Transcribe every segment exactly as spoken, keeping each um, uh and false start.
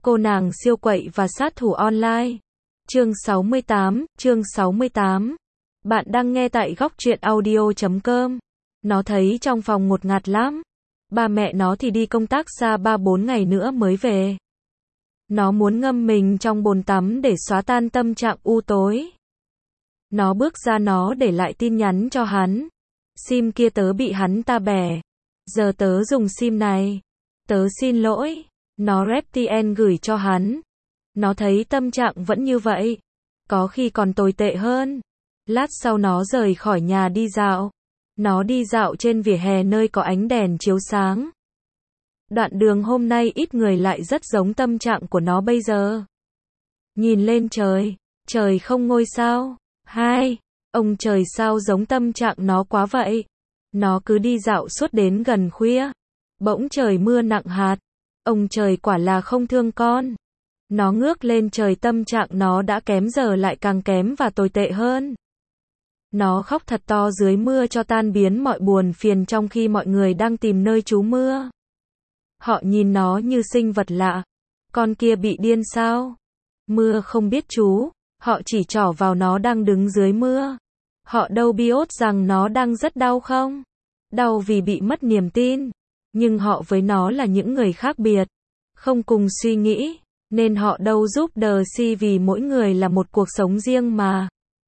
Cô nàng siêu quậy và sát thủ online. Chương sáu mươi tám, chương sáu mươi tám. Bạn đang nghe tại góc truyện audio chấm com. Nó thấy trong phòng ngột ngạt lắm. Ba mẹ nó thì đi công tác xa ba bốn ngày nữa mới về. Nó muốn ngâm mình trong bồn tắm để xóa tan tâm trạng u tối. Nó bước ra, nó để lại tin nhắn cho hắn. Sim kia tớ bị hắn ta bẻ. Giờ tớ dùng sim này. Tớ xin lỗi. Nó rep tê en gửi cho hắn. Nó thấy tâm trạng vẫn như vậy. Có khi còn tồi tệ hơn. Lát sau nó rời khỏi nhà đi dạo. Nó đi dạo trên vỉa hè nơi có ánh đèn chiếu sáng. Đoạn đường hôm nay ít người lại rất giống tâm trạng của nó bây giờ. Nhìn lên trời. Trời không ngôi sao. Hai. Ông trời sao giống tâm trạng nó quá vậy. Nó cứ đi dạo suốt đến gần khuya. Bỗng trời mưa nặng hạt. Ông trời quả là không thương con. Nó ngước lên trời, tâm trạng nó đã kém giờ lại càng kém và tồi tệ hơn. Nó khóc thật to dưới mưa cho tan biến mọi buồn phiền trong khi mọi người đang tìm nơi trú mưa. Họ nhìn nó như sinh vật lạ. Con kia bị điên sao? Mưa không biết trú. Họ chỉ trỏ vào nó đang đứng dưới mưa. Họ đâu biết rằng nó đang rất đau không? Đau vì bị mất niềm tin. Nhưng họ với nó là những người khác biệt. Không cùng suy nghĩ. Nên họ đâu giúp đỡ si vì mỗi người là một cuộc sống riêng mà.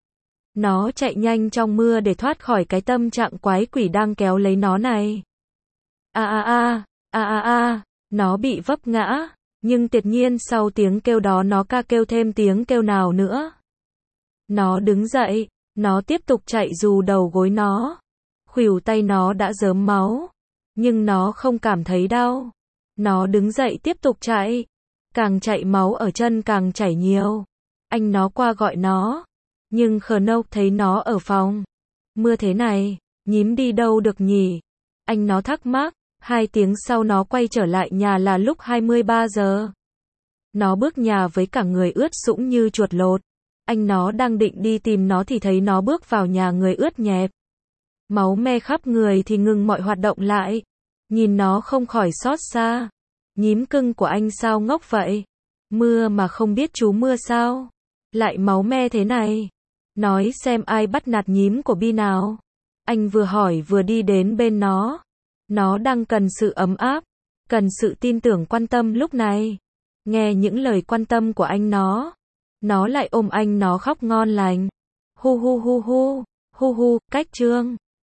Nó chạy nhanh trong mưa để thoát khỏi cái tâm trạng quái quỷ đang kéo lấy nó này. A a a, a a a, nó bị vấp ngã. Nhưng tuyệt nhiên sau tiếng kêu đó nó ca kêu thêm tiếng kêu nào nữa. Nó đứng dậy. Nó tiếp tục chạy dù đầu gối nó. Khuỷu tay nó đã rớm máu. Nhưng nó không cảm thấy đau. Nó đứng dậy tiếp tục chạy. Càng chạy máu ở chân càng chảy nhiều. Anh nó qua gọi nó. Nhưng khờ nâu thấy nó ở phòng. Mưa thế này, nhím đi đâu được nhỉ? Anh nó thắc mắc. Hai tiếng sau nó quay trở lại nhà là lúc hai mươi ba giờ. Nó bước nhà với cả người ướt sũng như chuột lột. Anh nó đang định đi tìm nó thì thấy nó bước vào nhà người ướt nhẹp. Máu me khắp người thì ngừng mọi hoạt động lại. Nhìn nó không khỏi xót xa. Nhím cưng của anh sao ngốc vậy? Mưa mà không biết trú mưa sao? Lại máu me thế này. Nói xem ai bắt nạt nhím của Bi nào? Anh vừa hỏi vừa đi đến bên nó. Nó đang cần sự ấm áp. Cần sự tin tưởng quan tâm lúc này. Nghe những lời quan tâm của anh nó. Nó lại ôm anh nó khóc ngon lành. Hu hu hu hu. Hu hu, cách chương.